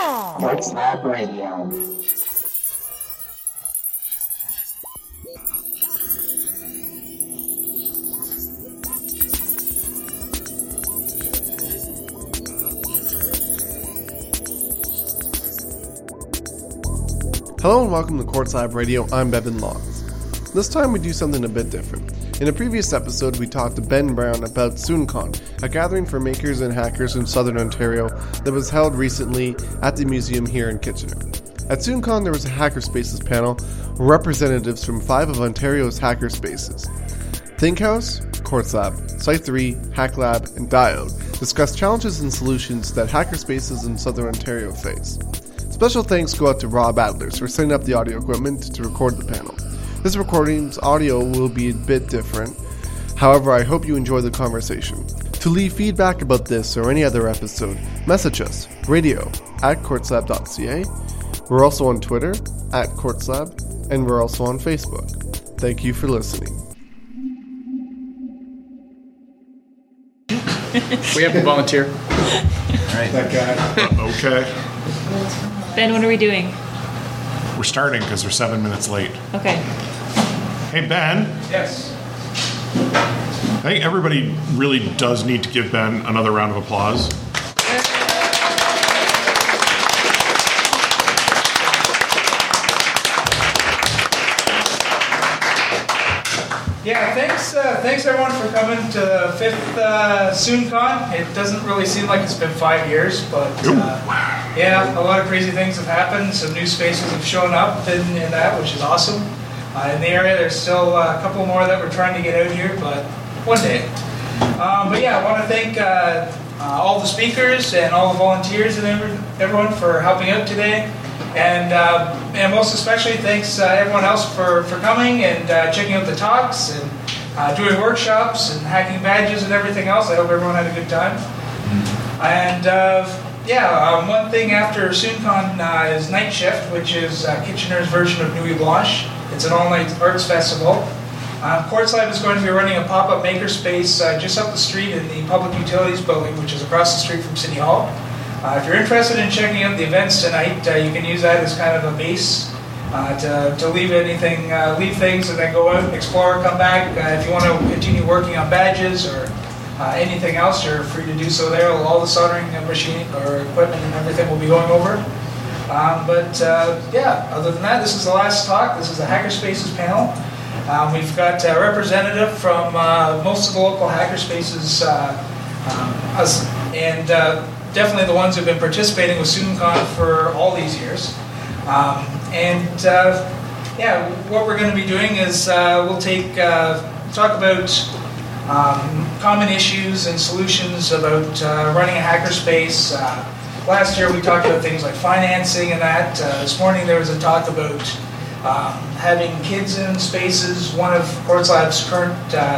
Quartz Lab Radio. Hello and welcome to Quartz Lab Radio. I'm Bevan Longs. This time we do something a bit different. In a previous episode, we talked to Ben Brown about SoonCon, a gathering for makers and hackers in Southern Ontario that was held recently at the museum here in Kitchener. At SoonCon, there was a Hackerspaces panel with representatives from 5 of Ontario's hackerspaces. ThinkHouse, Quartz Lab, Site 3, HackLab, and Diode discussed challenges and solutions that hackerspaces in Southern Ontario face. Special thanks go out to Rob Adlers for setting up the audio equipment to record the panel. This recording's audio will be a bit different, however I hope you enjoy the conversation. To leave feedback about this or any other episode, message us, radio@quartzlab.ca. We're also on Twitter, @QuartzLab, and we're also on Facebook. Thank you for listening. We have a volunteer. All right. That guy. Okay. Ben, what are we doing? We're starting because we're 7 minutes late. Okay. Hey, Ben. Yes. I think everybody really does need to give Ben another round of applause. Yeah, thanks everyone for coming to the 5th SoonCon. It doesn't really seem like it's been 5 years, but yeah, a lot of crazy things have happened. Some new spaces have shown up in that, which is awesome. In the area, there's still a couple more that we're trying to get out here, but one day. But yeah, I want to thank all the speakers and all the volunteers and everyone for helping out today. And most especially thanks everyone else for coming and checking out the talks and doing workshops and hacking badges and everything else. I hope everyone had a good time. And one thing after SoonCon is Night Shift, which is Kitchener's version of Nuit Blanche. It's an all-night arts festival. Quartz Lab is going to be running a pop-up makerspace just up the street in the Public Utilities Building, which is across the street from City Hall. If you're interested in checking out the events tonight, you can use that as kind of a base to leave things and then go out and explore, come back. If you want to continue working on badges or anything else, you're free to do so there. All the soldering machine or equipment and everything will be going over. Other than that, this is the last talk. This is the Hackerspaces panel. We've got a representative from most of the local hackerspaces, definitely the ones who've been participating with SoonCon for all these years. What we're going to be doing is we'll talk about common issues and solutions about running a hackerspace. Last year we talked about things like financing and that. This morning there was a talk about having kids in spaces. One of Quartz Lab's current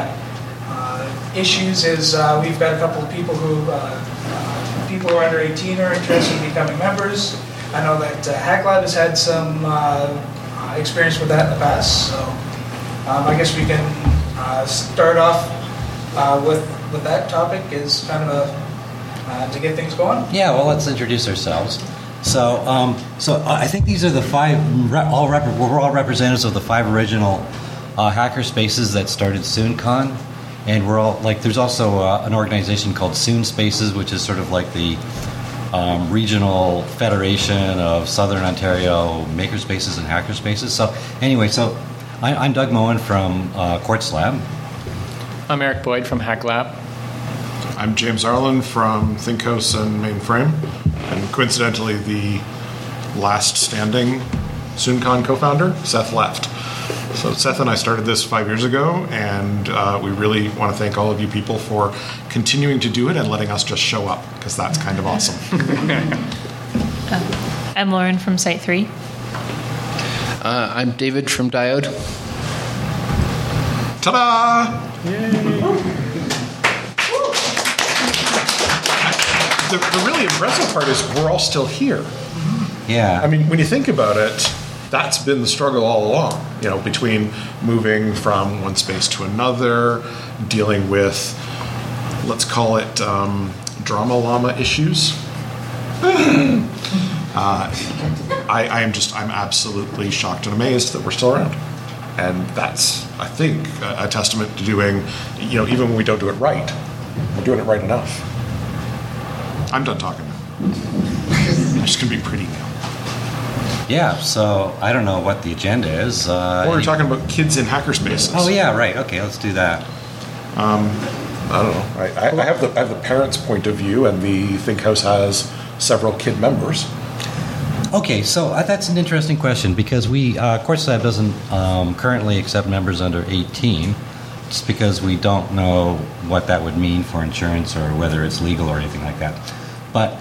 issues is we've got a couple of people who are under 18 are interested in becoming members. I know that HackLab has had some experience with that in the past, so I guess we can start off with that topic as kind of to get things going. Yeah, well, let's introduce ourselves. So I think these are the 5. We're all representatives of the 5 original hackerspaces that started SoonCon. And we're all there's also an organization called Soon Spaces, which is sort of like the regional federation of Southern Ontario makerspaces and hackerspaces. So anyway, I'm Doug Moen from Quartz Lab. I'm Eric Boyd from HackLab. I'm James Arlen from ThinkHouse and Mainframe, and coincidentally, the last standing SoonCon co-founder, Seth, left. So Seth and I started this 5 years ago, and we really want to thank all of you people for continuing to do it and letting us just show up, because that's kind of awesome. I'm Lauren from Site 3. I'm David from Diode. Ta-da! Yay! The really impressive part is we're all still here. Yeah. I mean, when you think about it, that's been the struggle all along, between moving from one space to another, dealing with, let's call it, drama llama issues. I'm absolutely shocked and amazed that we're still around. And that's, I think, a testament to doing, even when we don't do it right, we're doing it right enough. I'm done talking now. I'm just going to be pretty now. Yeah, so I don't know what the agenda is. We're talking about kids in hackerspaces. Oh, yeah, right. Okay, let's do that. I don't know. I have the parents' point of view, and the Think House has several kid members. Okay, so that's an interesting question because Quartz Lab doesn't currently accept members under 18, just because we don't know what that would mean for insurance or whether it's legal or anything like that. But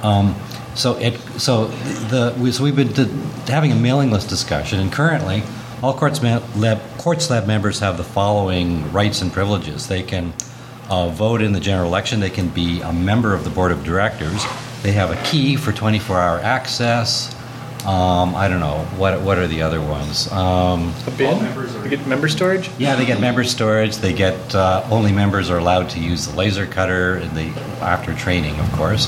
we've been having a mailing list discussion, and currently all Quartz Lab members have the following rights and privileges. They can vote in the general election. They can be a member of the board of directors. They have a key for 24-hour access. I don't know. What are the other ones? A bin? They get member storage? Yeah, they get member storage. They get only members are allowed to use the laser cutter after training, of course.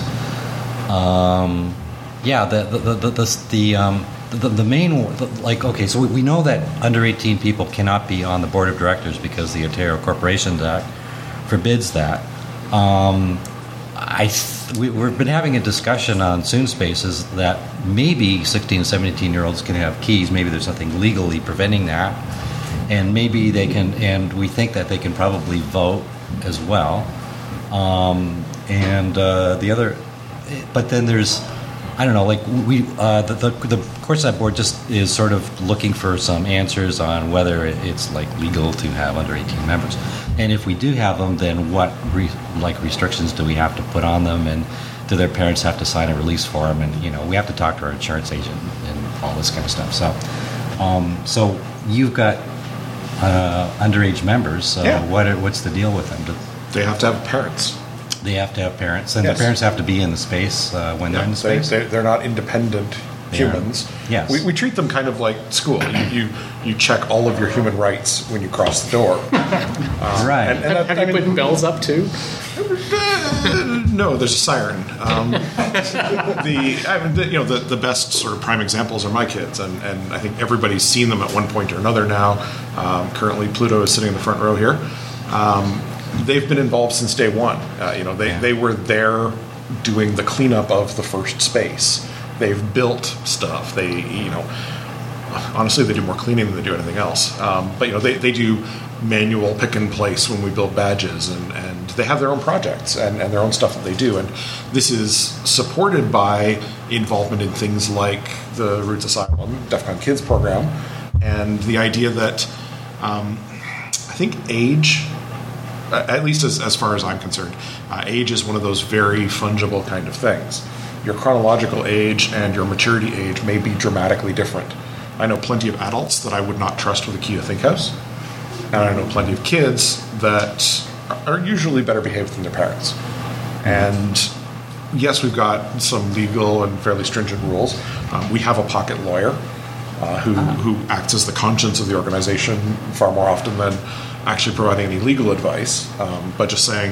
The main okay. So we know that under 18 people cannot be on the board of directors because the Ontario Corporations Act forbids that. We've been having a discussion on Soon Spaces that maybe 16 and 17-year-olds can have keys. Maybe there's something legally preventing that. And maybe they can, and we think that they can probably vote as well. But then there's, I don't know, the Quartz Lab board just is sort of looking for some answers on whether it's legal to have under 18 members. And if we do have them, then what restrictions do we have to put on them, and do their parents have to sign a release form, and we have to talk to our insurance agent and all this kind of stuff. So you've got underage members. So yeah. What's the deal with them? They have to have parents. They have to have parents, and yes. The parents have to be in the space when they're in the space. They're not independent humans. Yes. We treat them kind of like school. You check all of your human rights when you cross the door. Right. Have you put bells up too? No, there's a siren. The best sort of prime examples are my kids, and I think everybody's seen them at one point or another now. Currently, Pluto is sitting in the front row here. They've been involved since day one. They were there doing the cleanup of the first space. They've built stuff. Honestly, they do more cleaning than they do anything else. But they do manual pick and place when we build badges, and they have their own projects and their own stuff that they do. And this is supported by involvement in things like the Roots Asylum, DEF CON Kids program, and the idea that I think age, at least as far as I'm concerned, age is one of those very fungible kind of things. Your chronological age and your maturity age may be dramatically different. I know plenty of adults that I would not trust with a key to Think House, and I know plenty of kids that are usually better behaved than their parents. And yes, we've got some legal and fairly stringent rules. We have a pocket lawyer who acts as the conscience of the organization far more often than actually providing any legal advice, but just saying,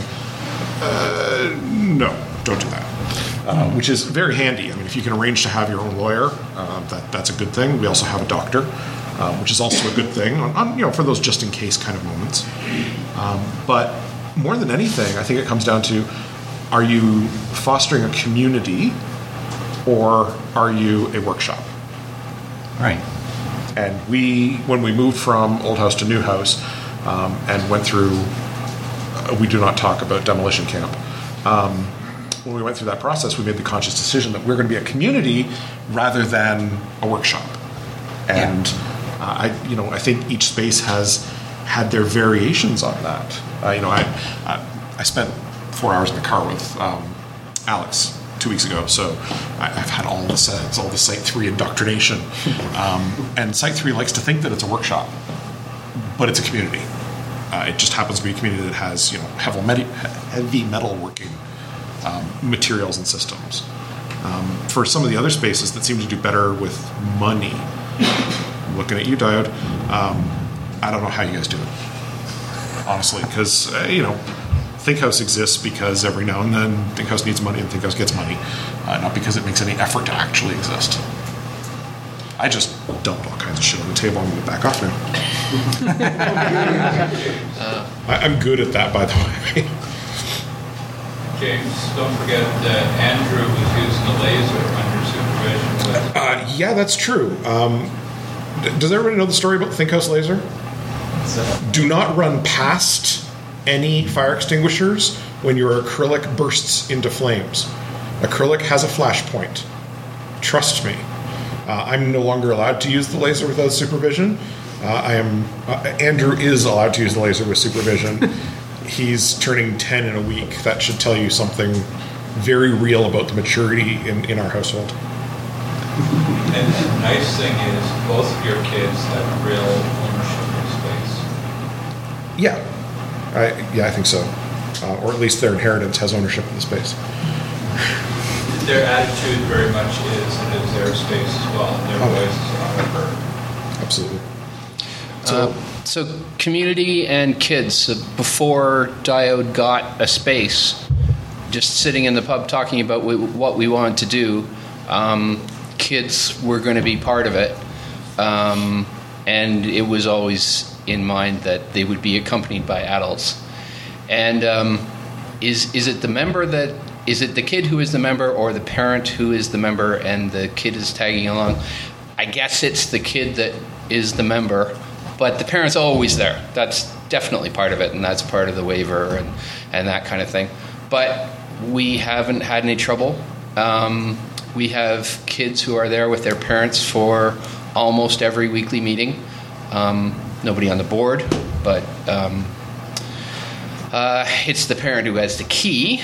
no, don't do that. Which is very handy. I mean, if you can arrange to have your own lawyer, that's a good thing. We also have a doctor, which is also a good thing for those just in case kind of moments. But more than anything, I think it comes down to, are you fostering a community or are you a workshop? Right. And when we moved from old house to new house and went through, we do not talk about demolition camp. When we went through that process, we made the conscious decision that we're going to be a community rather than a workshop. And I think each space has had their variations on that. I spent 4 hours in the car with Alex 2 weeks ago, so I've had all the Site 3 indoctrination. And Site 3 likes to think that it's a workshop, but it's a community. It just happens to be a community that has heavy metalworking materials and systems. For some of the other spaces that seem to do better with money, I'm looking at you, Diode, I don't know how you guys do it, honestly, because ThinkHouse exists because every now and then ThinkHouse needs money and ThinkHouse gets money, not because it makes any effort to actually exist. I just dumped all kinds of shit on the table. I'm going to back off now. I'm good at that, by the way. James, don't forget that Andrew was using the laser under supervision. Yeah, that's true. Does everybody know the story about the ThinkHouse laser? Do not run past any fire extinguishers when your acrylic bursts into flames. Acrylic has a flash point. Trust me. I'm no longer allowed to use the laser without supervision. Andrew is allowed to use the laser with supervision. He's turning 10 in a week. That should tell you something very real about the maturity in our household. And the nice thing is, both of your kids have real ownership of space. Yeah, I think so. Or at least their inheritance has ownership of the space. Their attitude very much is it is their space as well. Their voices are heard. Absolutely. So community and kids, before Diode got a space, just sitting in the pub talking about what we wanted to do, kids were going to be part of it. And it was always in mind that they would be accompanied by adults. And is it the member that... Is it the kid who is the member or the parent who is the member and the kid is tagging along? I guess it's the kid that is the member, but the parent's always there. That's definitely part of it, and that's part of the waiver and that kind of thing. But we haven't had any trouble. We have kids who are there with their parents for almost every weekly meeting. Nobody on the board, but... it's the parent who has the key,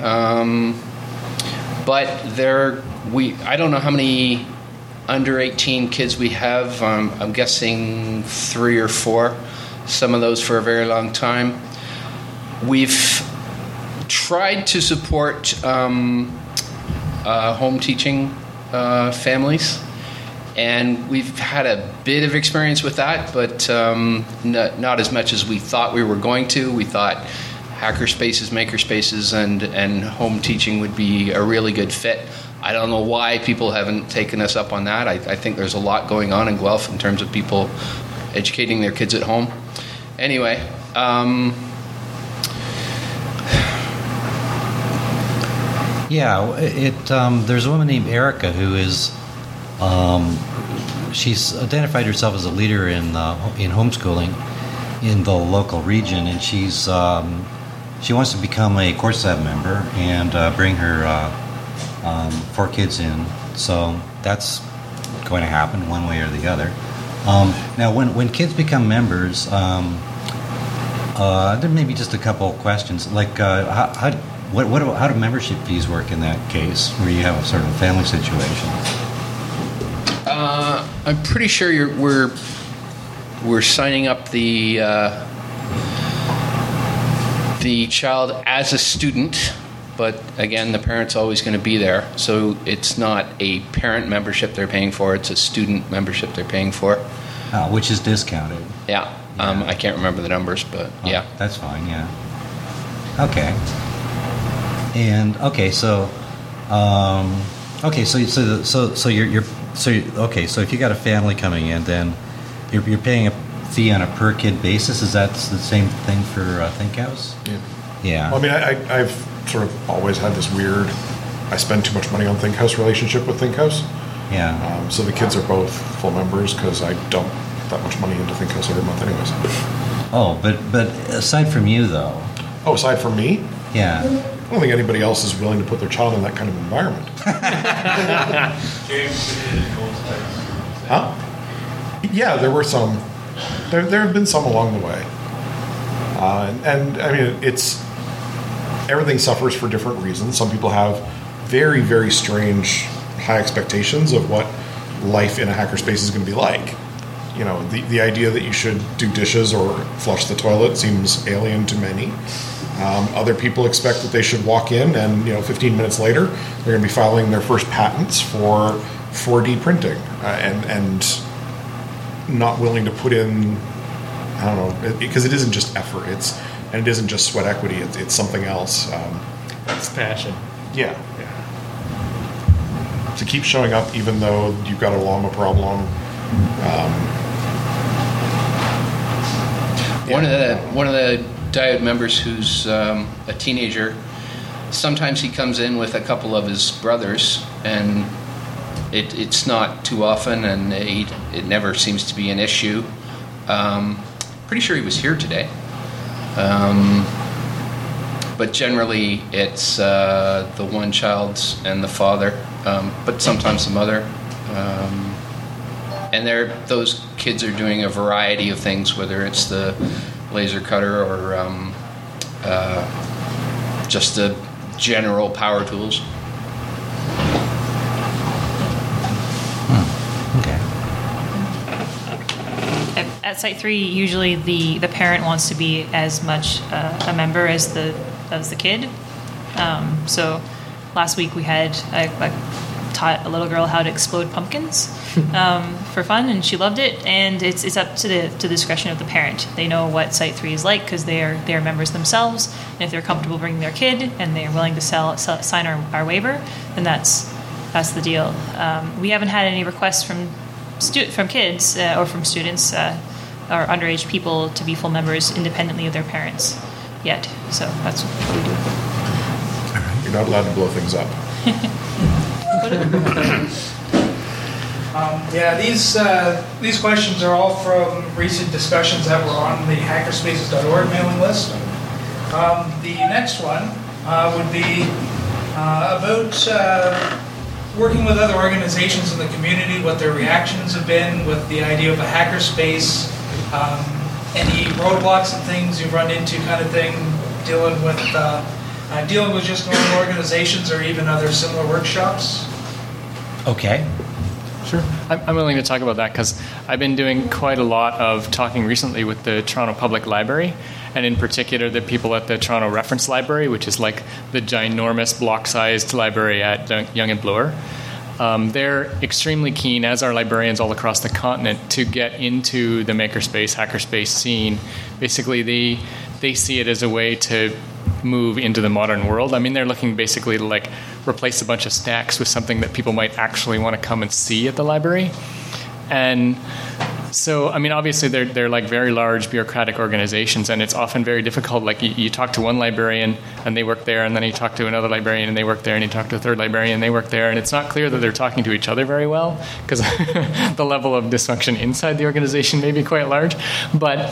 but I don't know how many under 18 kids we have. I'm guessing 3 or 4. Some of those for a very long time. We've tried to support home teaching families, and we've had a bit of experience with that, but not as much as we thought we were going to. We thought hackerspaces, makerspaces, and home teaching would be a really good fit. I don't know why people haven't taken us up on that. I think there's a lot going on in Guelph in terms of people educating their kids at home. Anyway, there's a woman named Erica who is... she's identified herself as a leader in homeschooling in the local region, and she wants to become a CoreSab member and bring her 4 kids in. So that's going to happen one way or the other. Now, when kids become members, there may be just a couple of questions, like how do membership fees work in that case, where you have a sort of a family situation? I'm pretty sure we're signing up the child as a student, but again, the parent's always going to be there. So it's not a parent membership they're paying for; it's a student membership they're paying for, which is discounted. Yeah. I can't remember the numbers, but yeah, that's fine. Yeah. Okay. And so if you got a family coming in, then you're paying a fee on a per kid basis. Is that the same thing for ThinkHouse? Yeah. Well, I mean, I've sort of always had this weird, I spend too much money on ThinkHouse relationship with ThinkHouse. Yeah. So the kids are both full members because I dump that much money into ThinkHouse every month anyways. Oh, but aside from you, though. Oh, aside from me? Yeah. I don't think anybody else is willing to put their child in that kind of environment. James, huh? Yeah, there were some. There have been some along the way. And I mean, everything suffers for different reasons. Some people have very, very strange high expectations of what life in a hackerspace is going to be like. You know, the idea that you should do dishes or flush the toilet seems alien to many. Other people expect that they should walk in and, 15 minutes later, they're going to be filing their first patents for 4D printing and not willing to put in, I don't know, because it isn't just effort. It's and it isn't just sweat equity; it's something else. It's passion. Yeah. To keep showing up even though you've got a llama problem. One of the Diode members who's a teenager, sometimes he comes in with a couple of his brothers, and it's not too often, and it never seems to be an issue. Pretty sure he was here today. But generally it's the one child and the father, but sometimes the mother. And those kids are doing a variety of things, whether it's the laser cutter or just the general power tools. Okay. At Site 3, usually the parent wants to be as much a member as the kid. So last week we had I taught a little girl how to explode pumpkins for fun, and she loved it. And it's up to the discretion of the parent. They know what Site 3 is like because they are members themselves. And if they're comfortable bringing their kid and they're willing to sign our waiver, then that's the deal. We haven't had any requests from kids or from students or underage people to be full members independently of their parents yet. So that's what we do. You're not allowed to blow things up. These questions are all from recent discussions that were on the hackerspaces.org mailing list. The next one would be about working with other organizations in the community, what their reactions have been with the idea of a hackerspace, any roadblocks and things you've run into, kind of thing, dealing with just normal organizations or even other similar workshops. Okay. Sure. I'm willing to talk about that because I've been doing quite a lot of talking recently with the Toronto Public Library, and in particular the people at the Toronto Reference Library, which is like the ginormous block-sized library at Yonge and Bloor. They're extremely keen, as are librarians all across the continent, to get into the makerspace, hackerspace scene. Basically, they see it as a way to move into the modern world. I mean, they're looking basically to like replace a bunch of stacks with something that people might actually want to come and see at the library. And so, I mean, obviously they're like very large bureaucratic organizations, and it's often very difficult. Like you talk to one librarian and they work there, and then you talk to another librarian and they work there, and you talk to a third librarian and they work there, and it's not clear that they're talking to each other very well because the level of dysfunction inside the organization may be quite large. But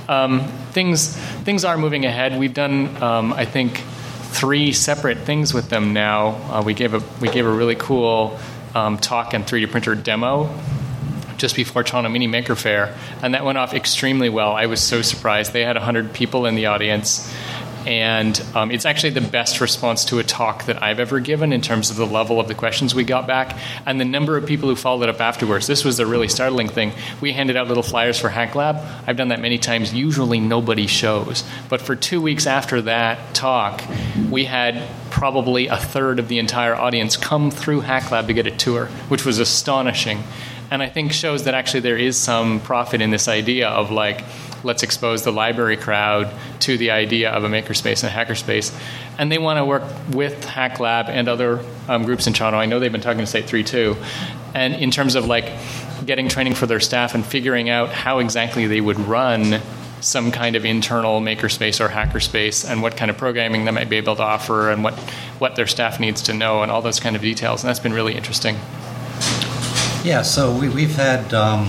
things are moving ahead. We've done, I think, 3 separate things with them now. We gave a really cool talk and 3D printer demo just before Toronto Mini Maker Fair, and that went off extremely well. I was so surprised. They had 100 people in the audience, and it's actually the best response to a talk that I've ever given in terms of the level of the questions we got back and the number of people who followed up afterwards. This was the really startling thing. We handed out little flyers for Hack Lab. I've done that many times. Usually nobody shows. But for 2 weeks after that talk, we had probably a third of the entire audience come through Hack Lab to get a tour, which was astonishing. And I think shows that actually there is some profit in this idea of like, let's expose the library crowd to the idea of a makerspace and a hackerspace. And they want to work with Hack Lab and other groups in Toronto. I know they've been talking to Site 3 too. And in terms of like getting training for their staff and figuring out how exactly they would run some kind of internal makerspace or hackerspace and what kind of programming they might be able to offer and what their staff needs to know and all those kind of details. And that's been really interesting. Yeah, so we've had, I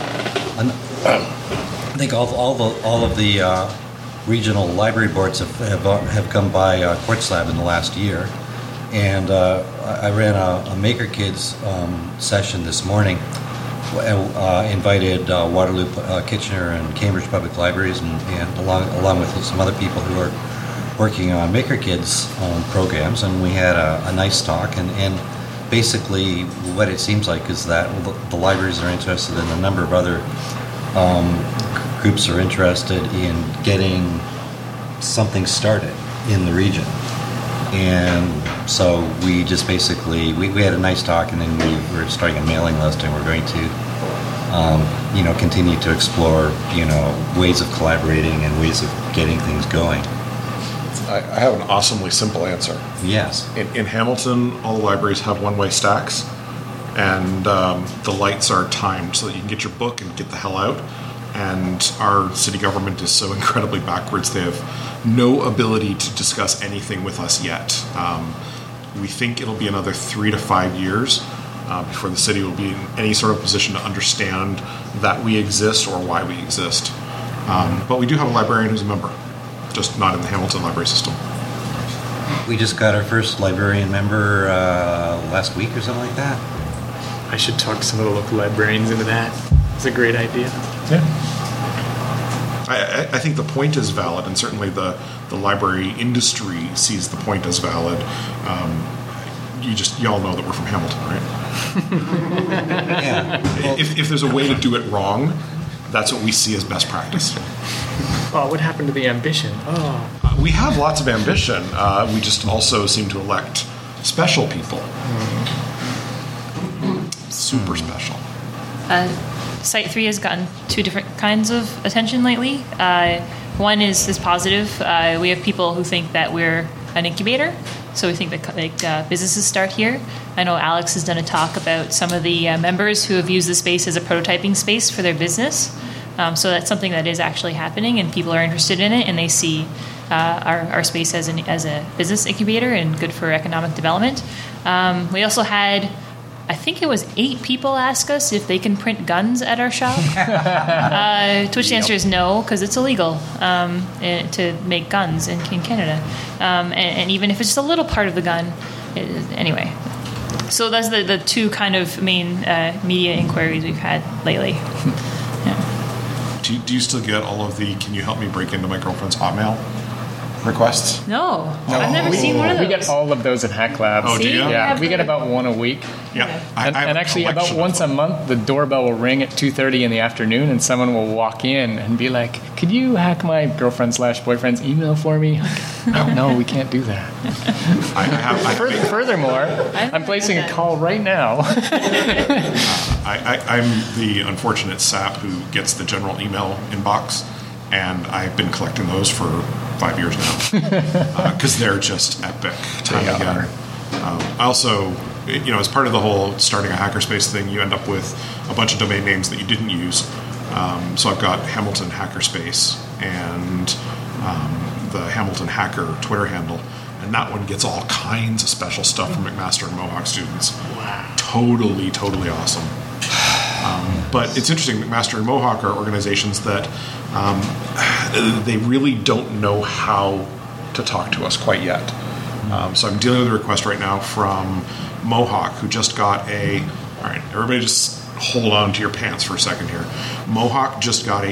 think all of the regional library boards have come by Quartz Lab in the last year, and I ran a Maker Kids session this morning. Invited Waterloo, Kitchener, and Cambridge Public Libraries, and along with some other people who are working on Maker Kids programs, and we had a nice talk and basically, what it seems like is that the libraries are interested, and a number of other groups are interested in getting something started in the region. And so we just basically, we had a nice talk, and then we're starting a mailing list, and we're going to continue to explore, ways of collaborating and ways of getting things going. I have an awesomely simple answer. Yes. In Hamilton, all the libraries have one-way stacks, and the lights are timed so that you can get your book and get the hell out. And our city government is so incredibly backwards, they have no ability to discuss anything with us yet. We think it'll be another 3 to 5 years before the city will be in any sort of position to understand that we exist or why we exist. But we do have a librarian who's a member, just not in the Hamilton library system. We just got our first librarian member last week or something like that. I should talk some of the local librarians into that. It's a great idea. Yeah. I think the point is valid, and certainly the library industry sees the point as valid. You all know that we're from Hamilton, right? Yeah. Well, If there's a way to do it wrong, that's what we see as best practice. Oh, what happened to the ambition? Oh. We have lots of ambition. We just also seem to elect special people. Super special. Site 3 has gotten 2 different kinds of attention lately. One is positive. We have people who think that we're an incubator, so we think that businesses start here. I know Alex has done a talk about some of the members who have used the space as a prototyping space for their business. So that's something that is actually happening, and people are interested in it, and they see our space as a business incubator and good for economic development. We also had, I think it was 8 people ask us if they can print guns at our shop. To which the answer is no, because it's illegal to make guns in Canada. And even if it's just a little part of the gun, anyway. So that's the 2 kind of main media inquiries we've had lately. Yeah. Do you still get all of the "Can you help me break into my girlfriend's Hotmail" requests? No. I've never seen one of those. We get all of those at Hack Lab. Oh, do you? Yeah, we get about 1 a week. Yeah. And actually, about once a month, the doorbell will ring at 2:30 in the afternoon, and someone will walk in and be like, "Could you hack my girlfriend/boyfriend's email for me?" No, we can't do that. Furthermore, I'm placing a call right now. I'm the unfortunate sap who gets the general email inbox, and I've been collecting those for 5 years now because they're just epic time again. I also, as part of the whole starting a hackerspace thing, you end up with a bunch of domain names that you didn't use. So I've got Hamilton Hackerspace and the Hamilton Hacker Twitter handle, and that one gets all kinds of special stuff from McMaster and Mohawk students. Wow. Totally awesome. But it's interesting, McMaster and Mohawk are organizations that they really don't know how to talk to us quite yet. So I'm dealing with a request right now from Mohawk, who just got all right, everybody just hold on to your pants for a second here. Mohawk just got a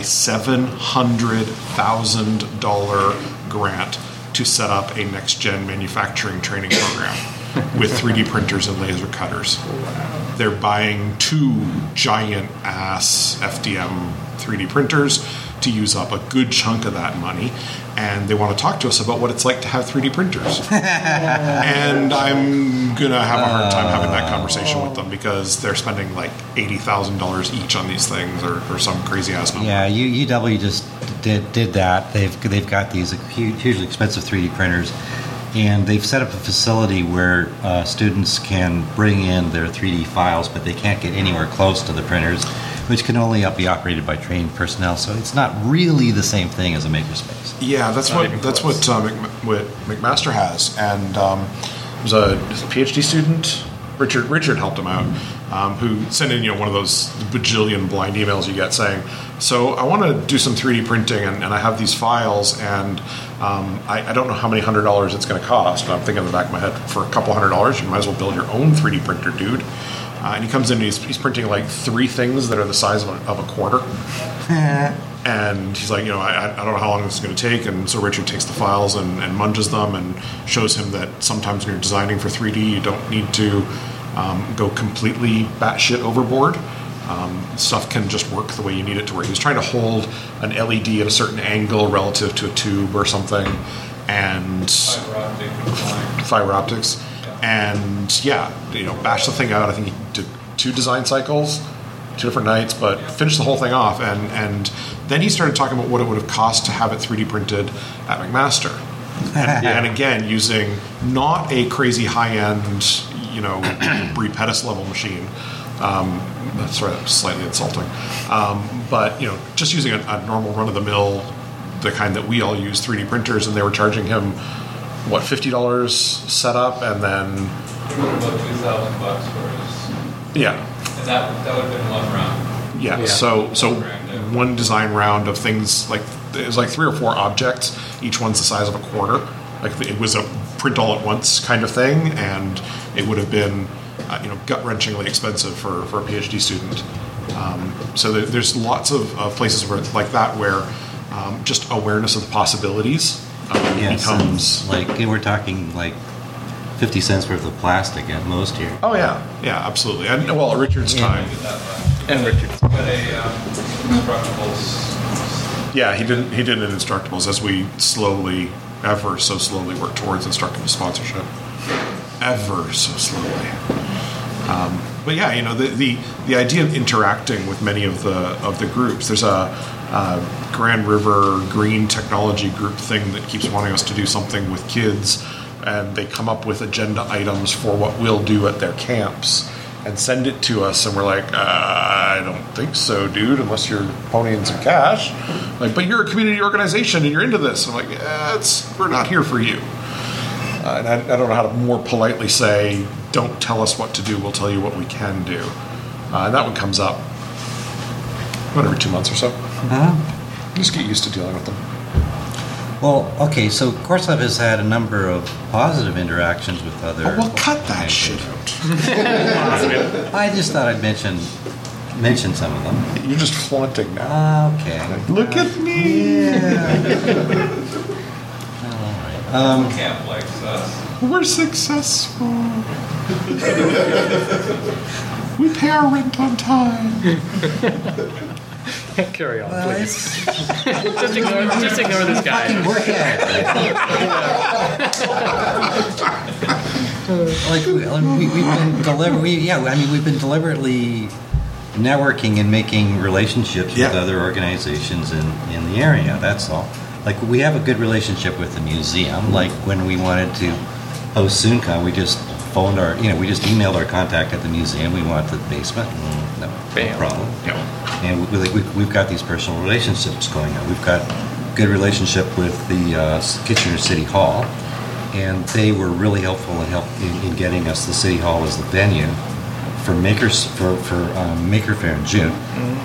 $700,000 grant to set up a next-gen manufacturing training program with 3D printers and laser cutters. Wow. They're buying 2 giant-ass FDM 3D printers to use up a good chunk of that money, and they want to talk to us about what it's like to have 3D printers. And I'm going to have a hard time having that conversation with them because they're spending like $80,000 each on these things or some crazy-ass number. Yeah, UW just did that. They've got these hugely expensive 3D printers, and they've set up a facility where students can bring in their 3D files, but they can't get anywhere close to the printers, which can only be operated by trained personnel. So it's not really the same thing as a makerspace. Yeah, that's what McMaster has, and there's a PhD student. Richard helped him out, who sent in one of those bajillion blind emails you get saying, "So I want to do some 3D printing, and I have these files, and I don't know how many $100 it's going to cost." But I'm thinking in the back of my head, for a couple $100, you might as well build your own 3D printer, dude. And he comes in and he's printing like 3 things that are the size of a quarter. And he's like, I don't know how long this is going to take. And so Richard takes the files and munges them and shows him that sometimes when you're designing for 3D, you don't need to go completely batshit overboard. Stuff can just work the way you need it to work. He was trying to hold an LED at a certain angle relative to a tube or something. And fiber optics. And bash the thing out. I think he did 2 design cycles, nights, but finished the whole thing off. And then he started talking about what it would have cost to have it 3D printed at McMaster. And again, using not a crazy high-end, Brie Pettis level machine. Sorry, that was slightly insulting. But just using a normal run-of-the-mill, the kind that we all use, 3D printers, and they were charging him $50 setup, and then about $2,000 for his. Yeah. And that would have been one round. Yeah. So one design round of things it was like 3 or 4 objects, each one's the size of a quarter. Like it was a print all at once kind of thing, and it would have been gut-wrenchingly expensive for a PhD student. So there's lots of places like that where just awareness of the possibilities becomes we're talking like 50 cents worth of plastic at most here. Oh yeah, absolutely. And at Richard's time. And Richard's. But Instructables. Yeah, he did it in Instructables as we ever so slowly work towards Instructable sponsorship. Ever so slowly. But yeah, the idea of interacting with many of the groups. There's a Grand River Green Technology Group thing that keeps wanting us to do something with kids, and they come up with agenda items for what we'll do at their camps and send it to us, and we're like, I don't think so, dude, unless you're ponying some cash. But you're a community organization and you're into this. I'm like, we're not here for you. And I don't know how to more politely say, don't tell us what to do, we'll tell you what we can do. And that one comes up every 2 months or so. Just get used to dealing with them. Well, okay, so CourseLab has had a number of positive interactions with other... Oh, well, cut that shit out. I just thought I'd mention some of them. You're just flaunting now. Okay. Look at me! Yeah. All right. Camp likes us. We're successful. We pay our rent on time. Carry on, please. just ignore this guy. Fucking work at it. We've been deliberately networking and making relationships with other organizations in the area. That's all. We have a good relationship with the museum. Like when we wanted to host SoonCon, we just phoned we just emailed our contact at the museum. We want the basement. No problem. Yeah. And we've got these personal relationships going on. We've got a good relationship with the Kitchener City Hall, and they were really helpful in getting us the City Hall as the venue for Maker Faire in June.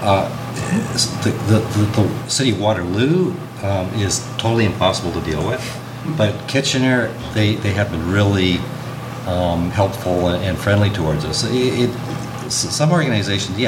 The City of Waterloo is totally impossible to deal with, but Kitchener, they have been really helpful and friendly towards us. Some organizations,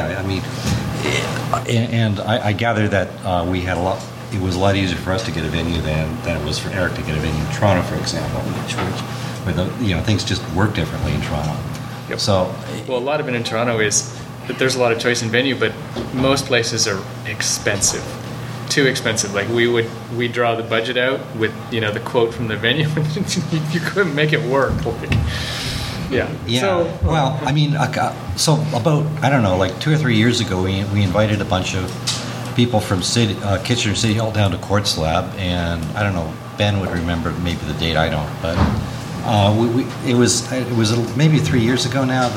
and I gather that we had it was a lot easier for us to get a venue than it was for Eric to get a venue in Toronto, for example, where things just work differently in Toronto. Yep. So, a lot of it in Toronto is that there's a lot of choice in venue, but most places are expensive, too expensive. We draw the budget out with the quote from the venue, and you couldn't make it work. Yeah. So about 2 or 3 years ago, we invited a bunch of people from Kitchener City Hall down to CourseLab, and I don't know, Ben would remember maybe the date, I don't, but it was maybe 3 years ago now.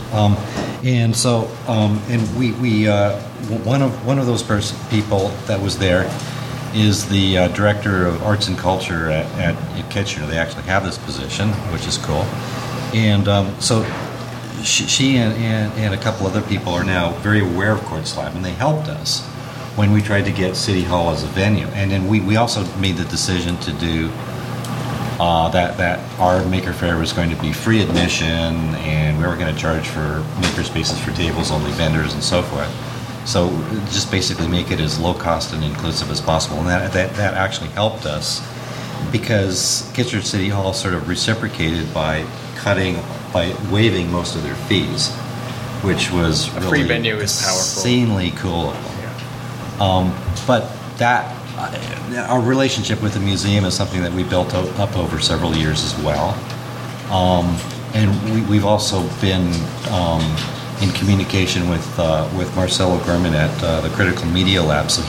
One of those people that was there is the director of arts and culture at Kitchener. They actually have this position, which is cool. And so she and a couple other people are now very aware of CourseLab, and they helped us when we tried to get City Hall as a venue. And then we also made the decision to do that our Maker Faire was going to be free admission, and we were going to charge for maker spaces for tables, only vendors, and so forth. So just basically make it as low cost and inclusive as possible. And that actually helped us, because Kitchener City Hall sort of reciprocated by waiving most of their fees, which was a free venue is powerful, insanely cool. Yeah. But that our relationship with the museum is something that we built up over several years as well, and we've also been in communication with Marcelo Gurman at the Critical Media Lab. So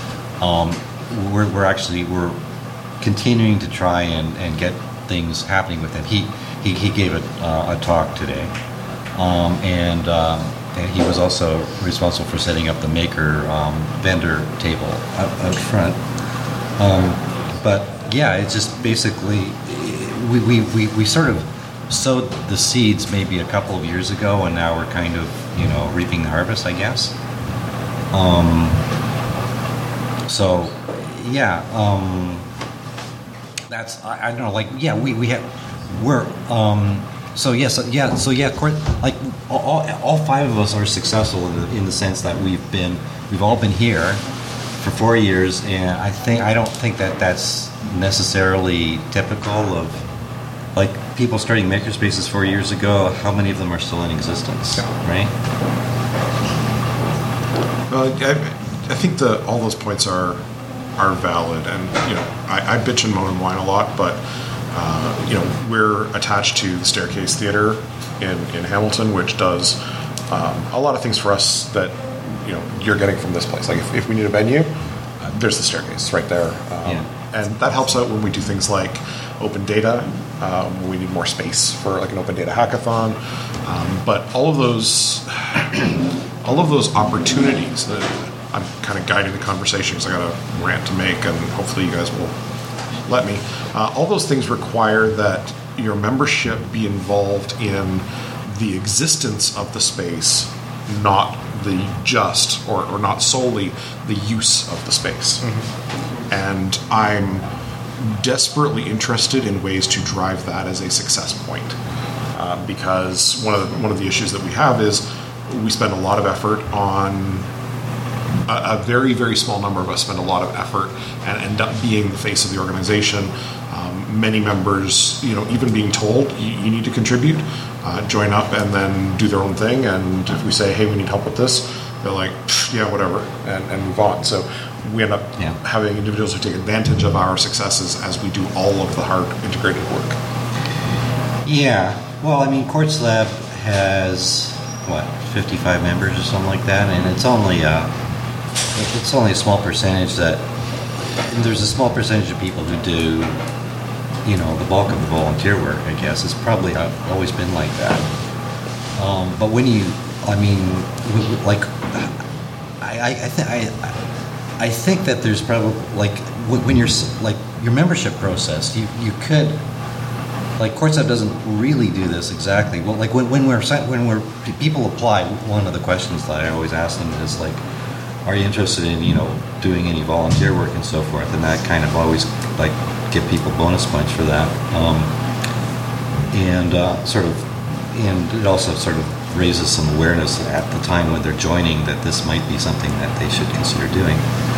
we're continuing to try and get things happening with him. He gave a talk today, and he was also responsible for setting up the Maker vendor table out front. But yeah, it's just basically we sort of sowed the seeds maybe a couple of years ago, and now we're kind of reaping the harvest, I guess. So yeah, that's I don't know, like like all five of us are successful in the sense that we've all been here for 4 years, and I don't think that's necessarily typical of like people starting makerspaces 4 years ago. How many of them are still in existence, right? I think all those points are valid, and I bitch and moan and whine a lot, but we're attached to the Staircase Theatre in Hamilton, which does a lot of things for us that you're getting from this place. Like if we need a venue, there's the Staircase right there, and that helps out when we do things like open data. We need more space for like an open data hackathon, but all of those opportunities that I'm kind of guiding the conversation because I got a rant to make, and hopefully you guys will let me. All those things require that your membership be involved in the existence of the space, not or not solely the use of the space. Mm-hmm. And I'm desperately interested in ways to drive that as a success point, because one of the issues that we have is we spend a lot of effort on a very, very small number of us spend a lot of effort and end up being the face of the organization. Many members, even being told you need to contribute, join up and then do their own thing. And if we say, hey, we need help with this, they're like, yeah, whatever, and move on. So we end up having individuals who take advantage of our successes as we do all of the hard integrated work. Yeah. Well, I mean, Quartz Lab has 55 members or something like that, and it's only a small percentage there's a small percentage of people who do, the bulk of the volunteer work, I guess. It's probably always been like that. But when I think that there's probably, like, when you're, like, your membership process, you could, like, Quartz Lab doesn't really do this exactly. Well, like, when people apply, one of the questions that I always ask them is, like, are you interested in, doing any volunteer work and so forth? And that kind of always, like, give people bonus points for that. And it also sort of raises some awareness at the time when they're joining that this might be something that they should consider doing.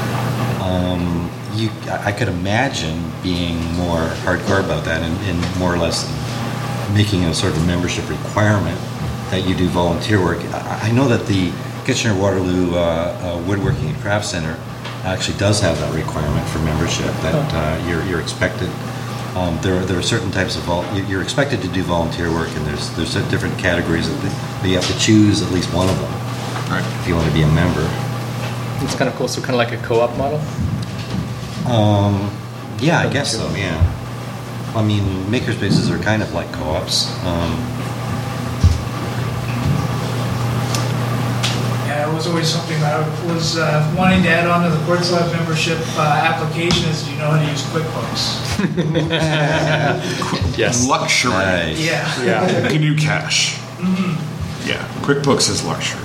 I could imagine being more hardcore about that and more or less making a sort of membership requirement that you do volunteer work. I know that the Kitchener-Waterloo Woodworking and Craft Center actually does have that requirement for membership, that you're expected. There are certain types of you're expected to do volunteer work, and there's different categories that you have to choose at least one of them, right, if you want to be a member. It's kind of cool. So kind of like a co-op model. Yeah, I guess so. Yeah, I mean, makerspaces are kind of like co-ops. It was always something that I was wanting to add on to the Quartz Lab membership application is, do you know how to use QuickBooks? Yes. Luxury. Nice. Yeah. GNU Cash. Mm-hmm. Yeah, QuickBooks is luxury.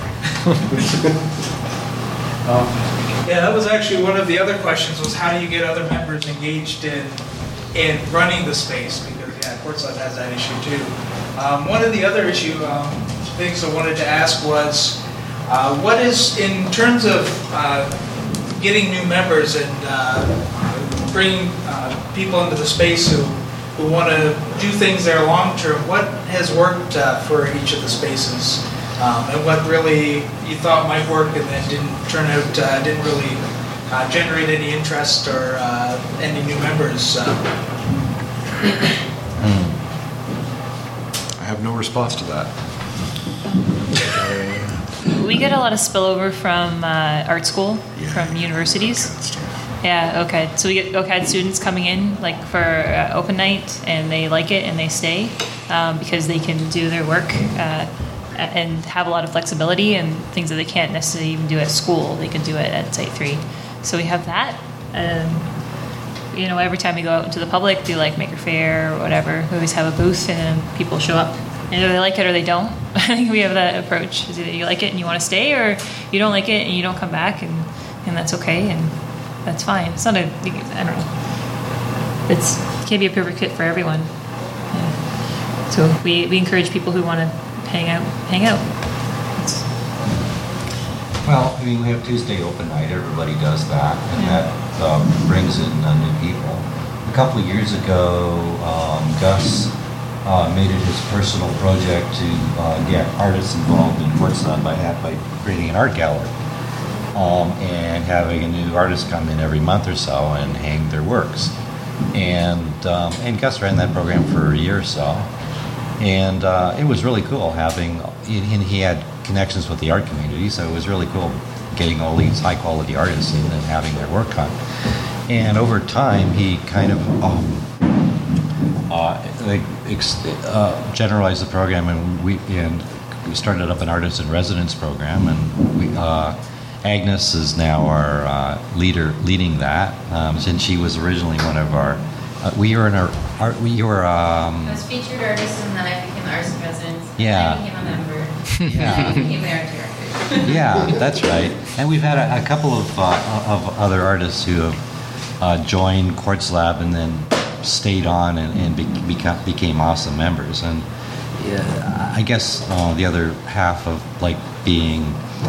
Yeah, that was actually one of the other questions, was how do you get other members engaged in running the space? Because, Quartz Lab has that issue too. One of the other things I wanted to ask was, what is, in terms of getting new members and bringing people into the space who want to do things there long term, what has worked for each of the spaces, and what really you thought might work and then didn't turn out, didn't really generate any interest or any new members? I have no response to that. We get a lot of spillover from art school, from universities. Yeah, okay. So we get OCAD students coming in like for open night, and they like it and they stay because they can do their work and have a lot of flexibility and things that they can't necessarily even do at school. They can do it at Site 3. So we have that. You know, every time we go out into the public, do like Maker Faire or whatever, we always have a booth and people show up. And either they like it or they don't. I think we have that approach. Is either you like it and you want to stay, or you don't like it and you don't come back, and that's okay, and that's fine. It's not I don't know. It can't be a perfect fit for everyone. Yeah. So we encourage people who want to hang out. Well, I mean, we have Tuesday open night. Everybody does that, and that brings in new people. A couple of years ago, Gus made it his personal project to get artists involved in Quartzlab by creating an art gallery and having a new artist come in every month or so and hang their works. And Gus ran that program for a year or so, and it was really cool having. And he had connections with the art community, so it was really cool getting all these high quality artists in and having their work cut. And over time, he kind of generalized the program, and we started up an artist in residence program, and Agnes is now our leading that, since she was originally one of our. We were in our art. I was featured artist, and then I became the artist in residence. Yeah. And I became a member. Yeah. I became the art director. Yeah, that's right. And we've had a couple of other artists who have joined Quartzlab and then stayed on and became awesome members. And I guess the other half of like being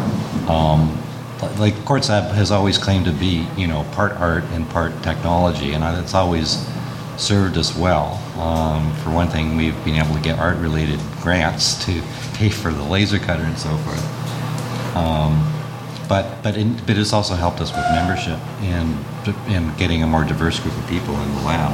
like Quartzlab has always claimed to be, you know, part art and part technology, and it's always served us well. For one thing, we've been able to get art-related grants to pay for the laser cutter and so forth. But it's also helped us with membership and getting a more diverse group of people in the lab.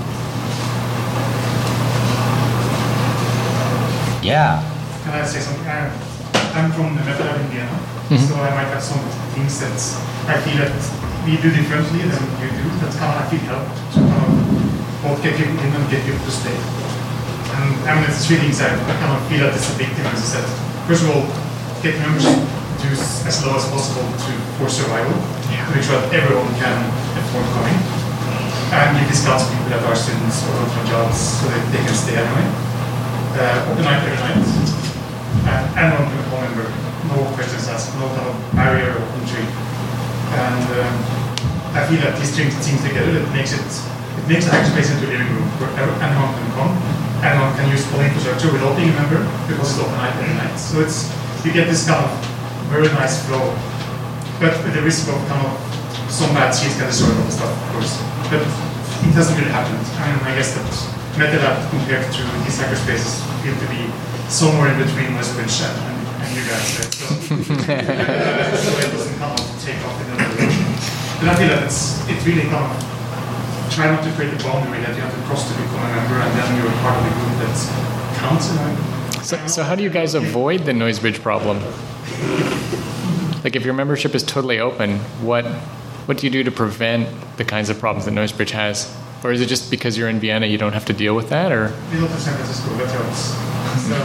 Yeah. Can I say something? I'm from the Metal Lab in Vienna, so I might have some things that I feel that we do differently than you do. That's kind of, I feel, help to kind of both get people in and get people to stay. And I mean, it's 3 things I kind of feel that it's a big difference. Is that, first of all, get membership dues as low as possible for survival, to make sure that everyone can afford coming. And you discuss people that are students or full-time jobs so that they can stay anyway. Open night every night. Anyone can become a member. No questions asked, no kind of barrier or entry. And I feel that these things together, it makes the hackerspace into a living room where anyone can come. Anyone can use all infrastructure without being a member because it's open night every night. So you get this kind of very nice flow, but with the risk of kind of some bad seeds can destroy all the stuff, of course. But it hasn't really happened. I mean, I guess that MetaLab compared to these hackerspaces feel to be somewhere in between Westbridge and you guys. Right? So it doesn't kind of take off in another direction. But I feel that it's really kind of try not to create a boundary that you have to cross to become a member, and then you're part of the group that counts. So how do you guys avoid the noise bridge problem? Like, if your membership is totally open, what do you do to prevent the kinds of problems that Noisebridge has? Or is it just because you're in Vienna you don't have to deal with that? Or we don't have San Francisco, that helps. So,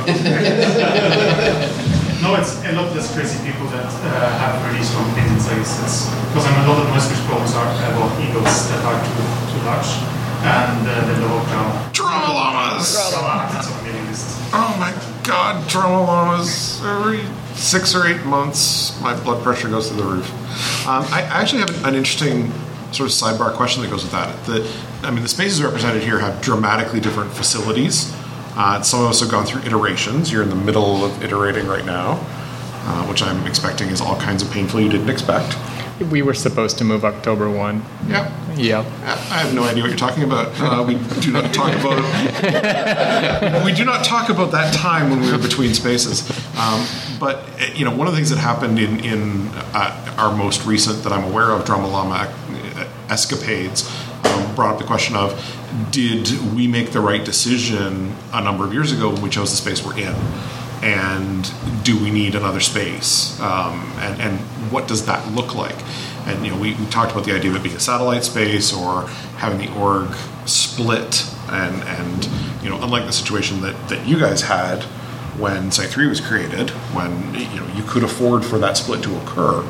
no, it's a lot less crazy people that have really strong opinions, I guess. Because a lot of Noisebridge problems are about egos that are too large, and the low crowd. Drama llamas! That's on the mailing list. Oh my god, drama llamas. Every 6 or 8 months, my blood pressure goes through the roof. I actually have an interesting sort of sidebar question that goes with that. The spaces represented here have dramatically different facilities. Some of us have gone through iterations. You're in the middle of iterating right now, which I'm expecting is all kinds of painful you didn't expect. We were supposed to move October 1. Yeah. Yeah. I have no idea what you're talking about. We do not talk about we do not talk about that time when we were between spaces. But you know, one of the things that happened in our most recent that I'm aware of Drama Llama escapades brought up the question of, did we make the right decision a number of years ago when we chose the space we're in? and do we need another space? And what does that look like? And we talked about the idea of it being a satellite space or having the org split. And unlike the situation that you guys had when Site 3 was created, when you could afford for that split to occur,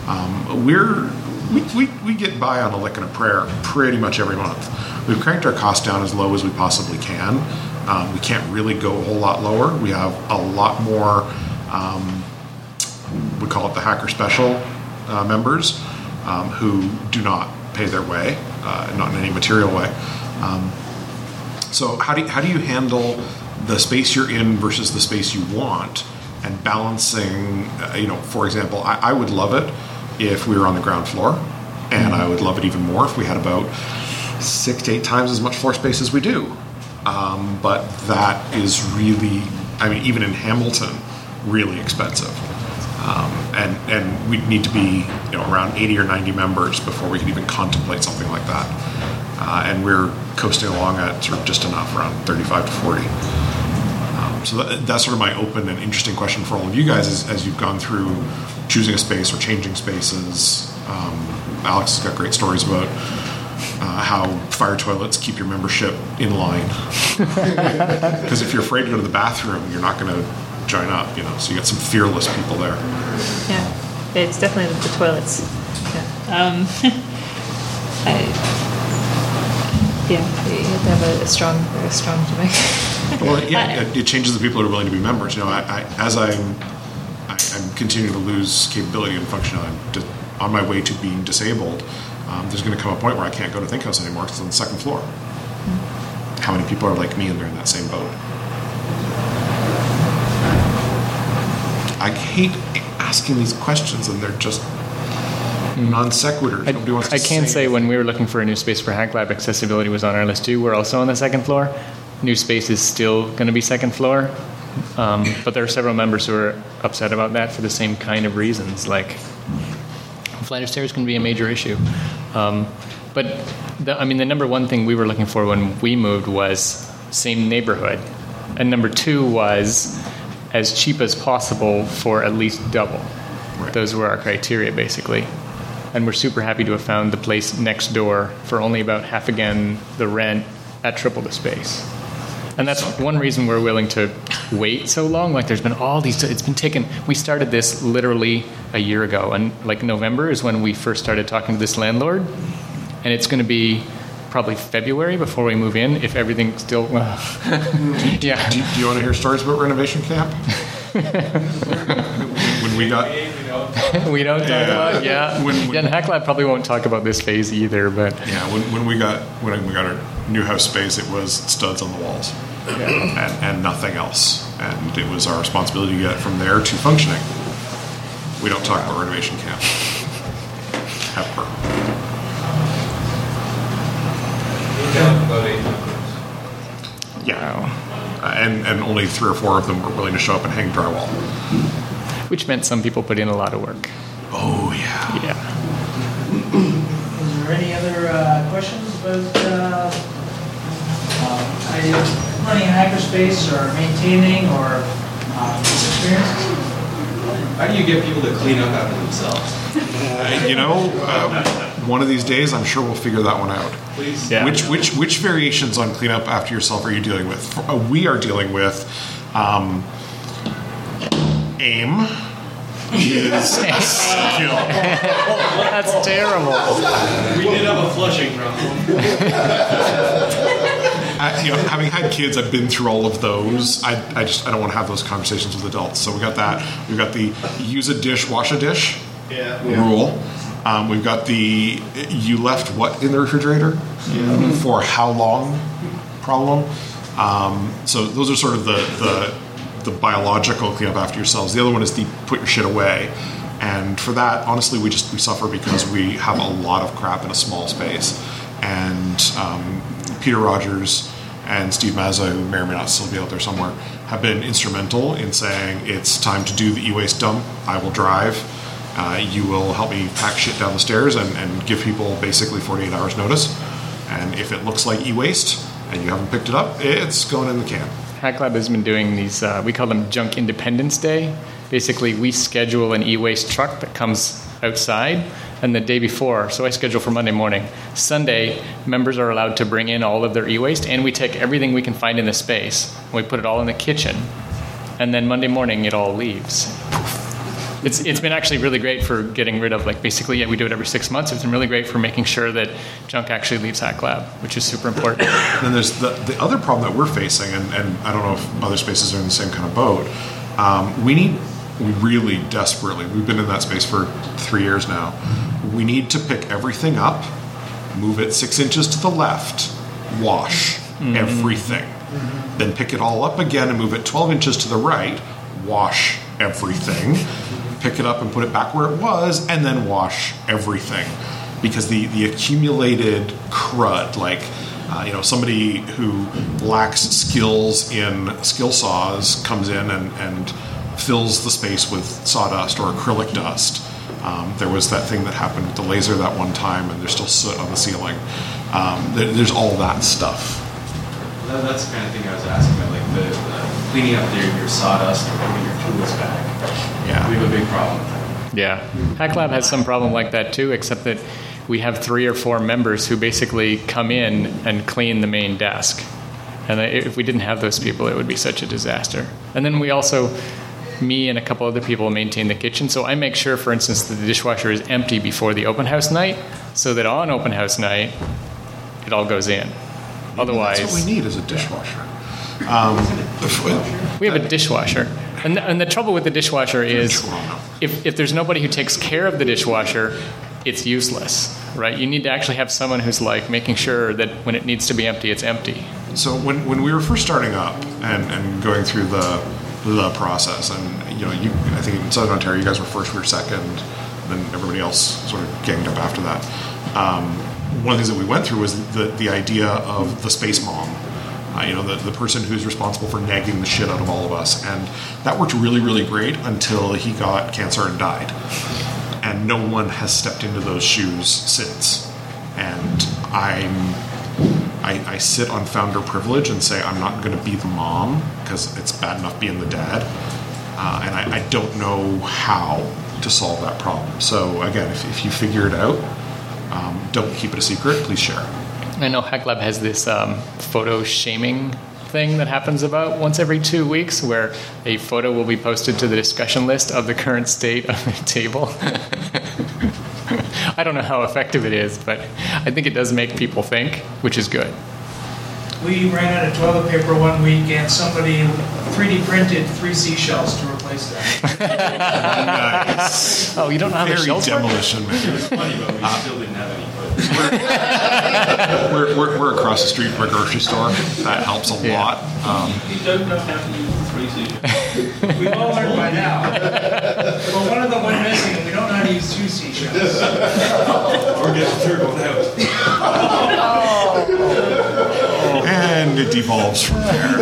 we get by on a lick and a prayer pretty much every month. We've cranked our costs down as low as we possibly can. We can't really go a whole lot lower. We have a lot more, we call it the Hacker Special members, who do not pay their way, not in any material way. So how do you handle the space you're in versus the space you want, and balancing, for example, I would love it if we were on the ground floor, and I would love it even more if we had about 6 to 8 times as much floor space as we do. But that is really, even in Hamilton, really expensive. And we'd need to be around 80 or 90 members before we could even contemplate something like that. And we're coasting along at sort of just enough, around 35 to 40. So that's sort of my open and interesting question for all of you guys as you've gone through choosing a space or changing spaces. Alex has got great stories about how fire toilets keep your membership in line. Because if you're afraid to go to the bathroom, you're not going to join up, so you got some fearless people there. Yeah, it's definitely the toilets. Yeah. You have to have a strong stomach. Well, yeah, it changes the people who are willing to be members. As I'm continuing to lose capability and functionality, on my way to being disabled, there's going to come a point where I can't go to Think House anymore because it's on the second floor. Mm-hmm. How many people are like me and they're in that same boat? I hate asking these questions and they're just non sequiturs. Nobody wants to I can say when we were looking for a new space for Hack Lab, accessibility was on our list too. We're also on the second floor. New space is still going to be second floor, but there are several members who are upset about that for the same kind of reasons. Like, flight of stairs can be a major issue. But the number one thing we were looking for when we moved was same neighborhood, and number two was as cheap as possible for at least double. Right. Those were our criteria, basically. And we're super happy to have found the place next door for only about half again the rent at triple the space. And that's one reason we're willing to wait so long. Like, there's been all these, it's been taken, we started this literally a year ago, and like November is when we first started talking to this landlord, and it's going to be probably February before we move in, if everything still, yeah. Do you want to hear stories about renovation camp? When we got... we don't talk about, yeah. And Hack Lab probably won't talk about this phase either, but... Yeah, when we got our new house space, it was studs on the walls, and nothing else. And it was our responsibility to get it from there to functioning. We don't talk about renovation camp. Ever. About 8 members. Yeah. And only 3 or 4 of them were willing to show up and hang drywall. Which meant some people put in a lot of work. Oh, yeah. Yeah. Is there any other questions about running a hackerspace or maintaining or experiences? How do you get people to clean up after themselves? One of these days, I'm sure we'll figure that one out. Please. Yeah. Which variations on clean up after yourself are you dealing with? We are dealing with aim is a skill. That's terrible. We did have a flushing problem. Having had kids, I've been through all of those. I don't want to have those conversations with adults. So we got that. We've got the use a dish, wash a dish rule. We've got the you left what in the refrigerator for how long problem. So those are sort of the biological cleanup after yourselves. The other one is the put your shit away. And for that, honestly, we suffer because we have a lot of crap in a small space. And Peter Rogers and Steve Mazza, who may or may not still be out there somewhere, have been instrumental in saying it's time to do the e-waste dump. I will drive. You will help me pack shit down the stairs and give people basically 48 hours notice. And if it looks like e-waste and you haven't picked it up, it's going in the can. Hack Lab has been doing these, we call them Junk Independence Day. Basically, we schedule an e-waste truck that comes outside, and the day before, so I schedule for Monday morning. Sunday, members are allowed to bring in all of their e-waste, and we take everything we can find in the space, and we put it all in the kitchen, and then Monday morning it all leaves. It's been actually really great for getting rid of, like, basically, we do it every 6 months. It's been really great for making sure that junk actually leaves Hack Lab, which is super important. And then there's the other problem that we're facing, and I don't know if other spaces are in the same kind of boat. We really desperately, we've been in that space for 3 years now. We need to pick everything up, move it 6 inches to the left, wash everything. Then pick it all up again and move it 12 inches to the right, wash everything, pick it up and put it back where it was, and then wash everything. Because the accumulated crud, like somebody who lacks skills in skill saws comes in and fills the space with sawdust or acrylic dust. There was that thing that happened with the laser that one time, and there's still soot on the ceiling. There's all that stuff. That's the kind of thing I was asking about, like the cleaning up your sawdust and putting your tools back. Yeah, we have a big problem with that. Yeah, Hack Lab has some problem like that too, except that we have 3 or 4 members who basically come in and clean the main desk. And if we didn't have those people, it would be such a disaster. And then we also, me and a couple other people, maintain the kitchen. So I make sure, for instance, that the dishwasher is empty before the open house night, so that on open house night, it all goes in. Otherwise, that's what we need is a dishwasher. We have a dishwasher, and the trouble with the dishwasher is if there's nobody who takes care of the dishwasher, it's useless, right? You need to actually have someone who's like making sure that when it needs to be empty, it's empty. So when we were first starting up and going through the process, and I think in Southern Ontario you guys were first, we were second, and then everybody else sort of ganged up after that. One of the things that we went through was the idea of the space mom, the person who's responsible for nagging the shit out of all of us, and that worked really, really great until he got cancer and died, and no one has stepped into those shoes since. And I sit on founder privilege and say I'm not going to be the mom because it's bad enough being the dad, and I don't know how to solve that problem. So again, if you figure it out, don't keep it a secret. Please share. I know Hack Lab has this photo shaming thing that happens about once every 2 weeks, where a photo will be posted to the discussion list of the current state of the table. I don't know how effective it is, but I think it does make people think, which is good. We ran out of toilet paper one week, and somebody 3D printed 3 seashells to replace them. Nice. Oh, you don't know how the shells work? demolition. It was funny, but we still didn't have any. We're across the street from a grocery store. That helps a lot. You don't know how to use 3 seashells. We've all learned by now. Well, one of them went missing, and we don't know how to use 2 seashells. Or get the third one out. And it devolves from there.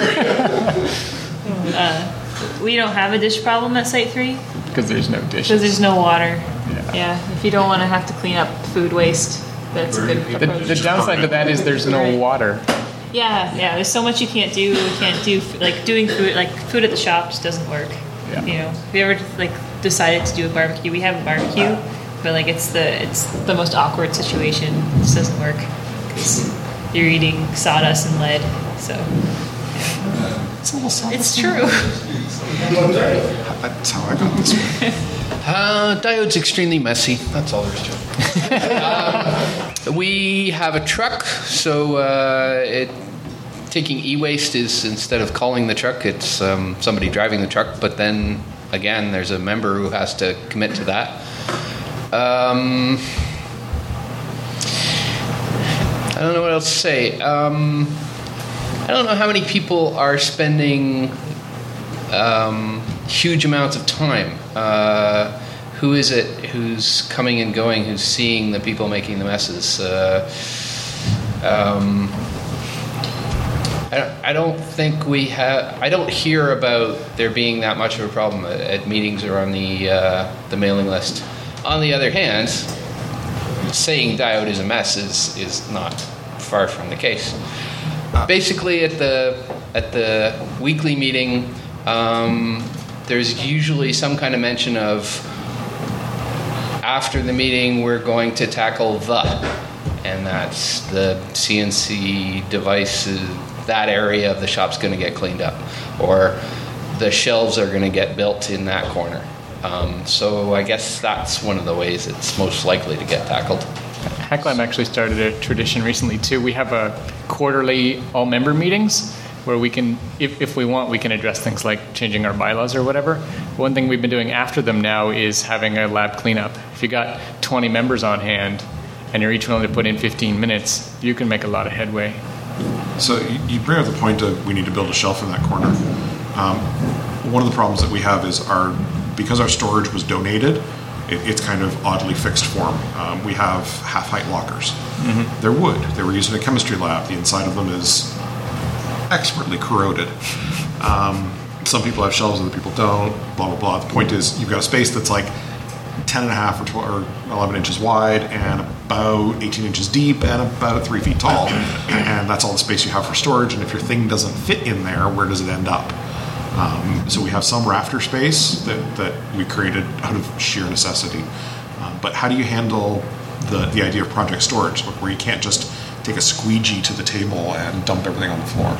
We don't have a dish problem at Site 3. Because there's no dishes. Because there's no water. Yeah. If you don't want to have to clean up food waste, that's a good approach. The downside to that is there's no water. Yeah. There's so much you can't do. You can't do doing food, like food at the shop just doesn't work. Yeah. If you ever decided to do a barbecue, we have a barbecue, but it's the most awkward situation. It just doesn't work because you're eating sawdust and lead. So it's a little sawdust. It's true. That's how I got this way. Diode's extremely messy. That's all there is to it. We have a truck, so taking e-waste is, instead of calling the truck, it's somebody driving the truck. But then again, there's a member who has to commit to that. I don't know what else to say. I don't know how many people are spending huge amounts of time. Who is it who's coming and going, who's seeing the people making the messes? I don't think we have. I don't hear about there being that much of a problem at meetings or on the mailing list. On the other hand, saying Diode is a mess is not far from the case. Basically, at the at the weekly meeting, there's usually some kind of mention of, after the meeting, we're going to tackle and that's the CNC devices, that area of the shop's going to get cleaned up, or the shelves are going to get built in that corner. So I guess that's one of the ways it's most likely to get tackled. HackLab actually started a tradition recently too. We have a quarterly all-member meetings where we can, if we want, we can address things like changing our bylaws or whatever. One thing we've been doing after them now is having a lab cleanup. If you got 20 members on hand and you're each willing to put in 15 minutes, you can make a lot of headway. So you bring up the point of we need to build a shelf in that corner. One of the problems that we have is because our storage was donated, it's kind of oddly fixed form. We have half-height lockers. Mm-hmm. They're wood. They were used in a chemistry lab. The inside of them is expertly corroded. Some people have shelves, other people don't, blah, blah, blah. The point is you've got a space that's like 10 and a half or 12 or 11 inches wide and about 18 inches deep and about 3 feet tall. And that's all the space you have for storage. And if your thing doesn't fit in there, where does it end up? So we have some rafter space that we created out of sheer necessity. But how do you handle the idea of project storage, where you can't just take a squeegee to the table and dump everything on the floor?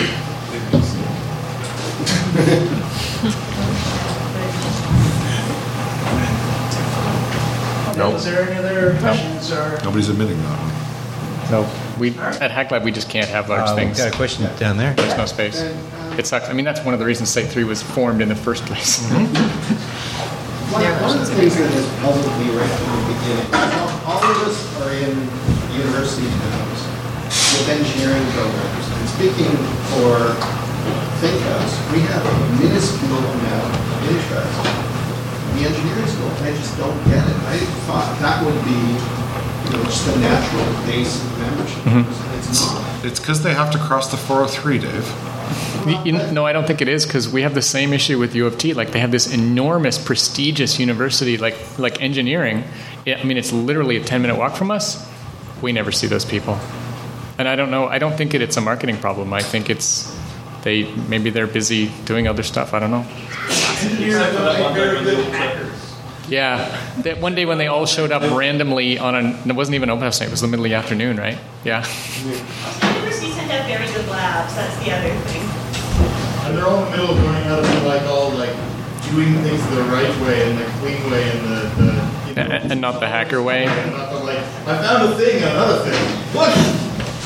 Nope. Was there any other questions or? Nobody's admitting that one. No, at HackLab we just can't have large things. Got a question down there. There's no space. It sucks. I mean, that's one of the reasons Site 3 was formed in the first place. One of the things that has puzzled me right from the beginning, all of us are in university towns with engineering programs. And speaking for ThinkHouse, we have a minuscule amount of interest in the engineering school. I just don't get it. I thought that would be just a natural base of membership. Mm-hmm. It's not. It's because they have to cross the 403, Dave. No, I don't think it is, because we have the same issue with U of T. Like, they have this enormous, prestigious university, like engineering. I mean, it's literally a 10-minute walk from us. We never see those people. And I don't know. I don't think it's a marketing problem. I think it's maybe they're busy doing other stuff. I don't know. Yeah, that one day when they all showed up randomly it wasn't even open house night. It was the middle of the afternoon, right? Yeah. Universities tend to have very good labs. That's the other thing. And they're all in the middle of learning how to be all doing things the right way and the clean way and and not the hacker way. And not the I found a thing and another thing. What?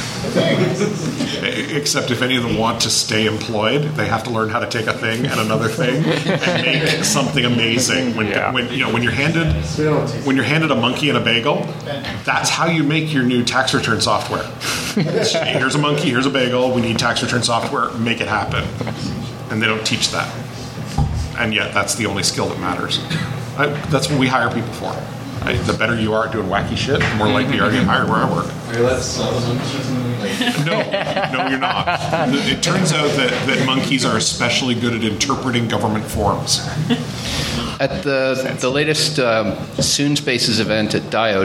Except if any of them want to stay employed, they have to learn how to take a thing and another thing and make something amazing. When you're handed a monkey and a bagel, that's how you make your new tax return software. Here's a monkey, here's a bagel. We need tax return software. Make it happen. And they don't teach that. And yet, that's the only skill that matters. That's what we hire people for. The better you are at doing wacky shit, the more likely you are to get hired where I work. No, you're not. It turns out that monkeys are especially good at interpreting government forms. At the latest Soon Spaces event at Diode,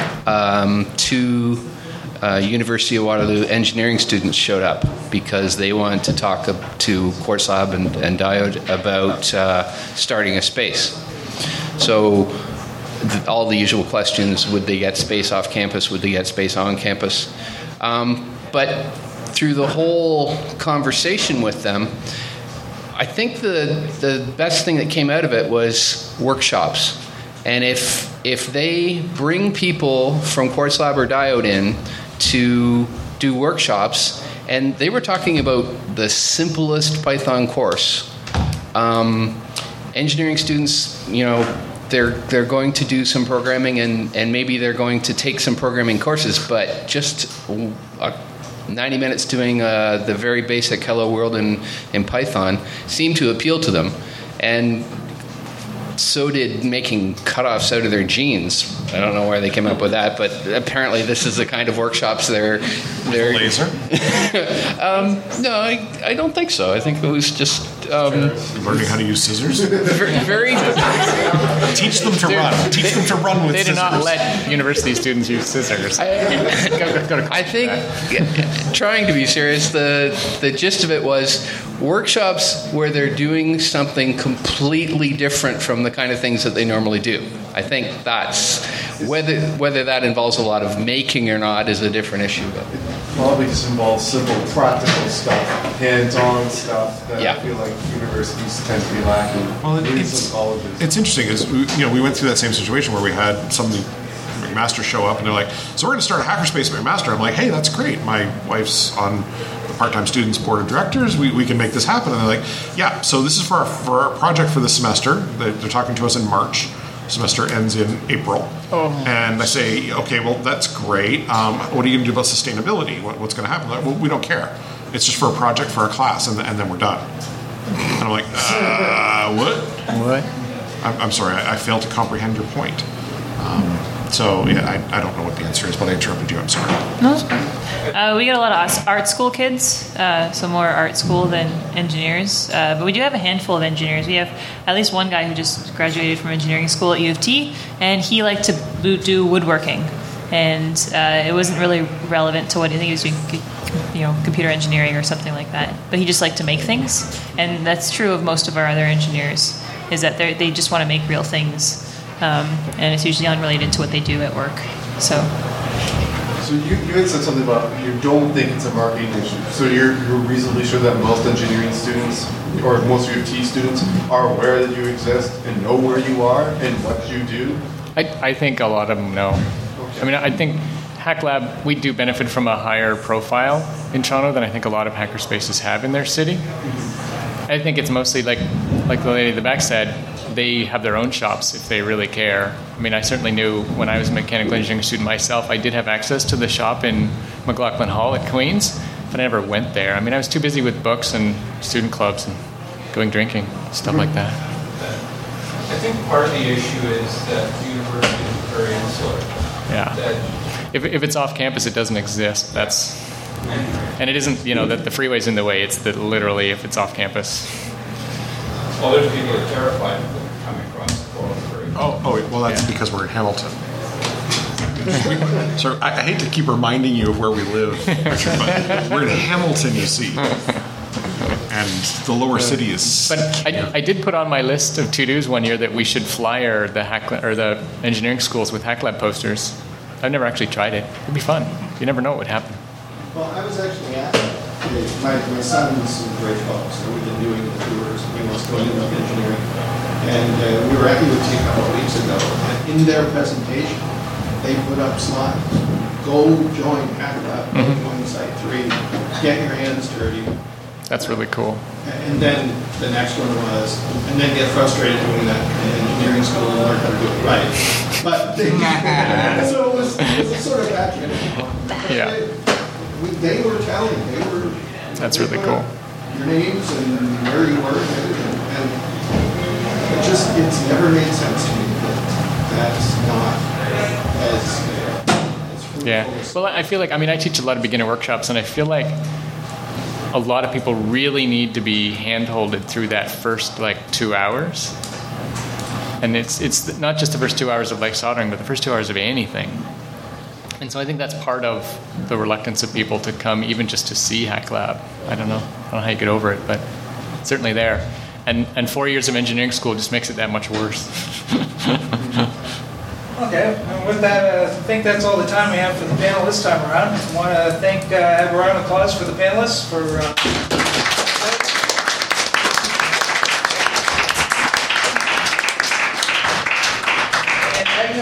2 University of Waterloo engineering students showed up because they wanted to talk to Quartz Lab and Diode about starting a space. So all the usual questions: would they get space off campus? Would they get space on campus? But through the whole conversation with them, I think the best thing that came out of it was workshops. And if they bring people from Quartz Lab or Diode in to do workshops, and they were talking about the simplest Python course, engineering students, they're going to do some programming and maybe they're going to take some programming courses, but just 90 minutes doing the very basic Hello World in Python seemed to appeal to them. And so did making cutoffs out of their jeans. I don't know where they came up with that, but apparently this is the kind of workshops they're laser? No, I don't think so. I think it was just Learning how to use scissors. Very. Teach them to run. Teach them to run with They do scissors. not let university students use scissors. I think, trying to be serious, the gist of it was workshops where they're doing something completely different from the kind of things that they normally do. I think that's whether that involves a lot of making or not is a different issue. But probably just involves simple, practical stuff, hands-on stuff that Yeah. I feel like universities tend to be lacking. Well, Even some colleges. It's interesting is we went through that same situation where we had somebody McMaster show up and they're like, so we're going to start a hackerspace at McMaster. I'm like, hey, that's great. My wife's on the part-time students board of directors. We can make this happen. And they're like, yeah. So this is for our project for this semester. They're talking to us in March. Semester ends in April. And I say, okay, well, that's great. What are you going to do about sustainability? What's going to happen? Like, well, we don't care. It's just for a project for a class, and then we're done. And I'm like, what? What? I'm sorry, I failed to comprehend your point. So, yeah, I don't know what the answer is, but I interrupted you. I'm sorry. No, it's fine. We get a lot of art school kids, so more art school than engineers. But we do have a handful of engineers. We have at least one guy who just graduated from engineering school at U of T, and he liked to do woodworking. And it wasn't really relevant to what I think he was doing, computer engineering or something like that. But he just liked to make things, and that's true of most of our other engineers. Is that they just want to make real things. And it's usually unrelated to what they do at work. So you had said something about you don't think it's a marketing issue. So you're reasonably sure that most engineering students or most U of T students are aware that you exist and know where you are and what you do? I think a lot of them know. Okay. I mean, I think HackLab, we do benefit from a higher profile in Toronto than I think a lot of hackerspaces have in their city. I think it's mostly like the lady at the back said, they have their own shops if they really care. I mean, I certainly knew when I was a mechanical engineering student myself, I did have access to the shop in McLaughlin Hall at Queen's, but I never went there. I mean, I was too busy with books and student clubs and going drinking, stuff like that. I think part of the issue is that the university is very insular. Yeah. If it's off campus, it doesn't exist. And it isn't, that the freeway's in the way. It's that literally if it's off campus. Well, there's people that are terrified of them coming across the 403. Well, that's because we're in Hamilton. So I hate to keep reminding you of where we live, Richard, but we're in Hamilton, you see. And the lower city is... But I did put on my list of to-dos one year that we should flyer the engineering schools with HackLab posters. I've never actually tried it. It'd be fun. You never know what would happen. Well, I was actually asking. My son's in grade 12, so we've been doing the tours. He wants to go into engineering. And we were at UT a couple of weeks ago, and in their presentation, they put up slides. Go join HackLab, go join Site 3, get your hands dirty. That's really cool. And then the next one was, and then get frustrated doing that in engineering school and learn how to do it right. But so it was a sort of accurate. Yeah. They were telling, That's really cool. Your names and where you were and everything. And it's never made sense to me that that's not as fruitful. Yeah. Well, I feel like, I teach a lot of beginner workshops, and I feel like a lot of people really need to be hand-holded through that first 2 hours. And it's not just the first 2 hours of soldering, but the first 2 hours of anything. And so I think that's part of the reluctance of people to come even just to see HackLab. I don't know how you get over it, but it's certainly there. And 4 years of engineering school just makes it that much worse. Okay, and with that, I think that's all the time we have for the panel this time around. I want to have a round of applause for the panelists for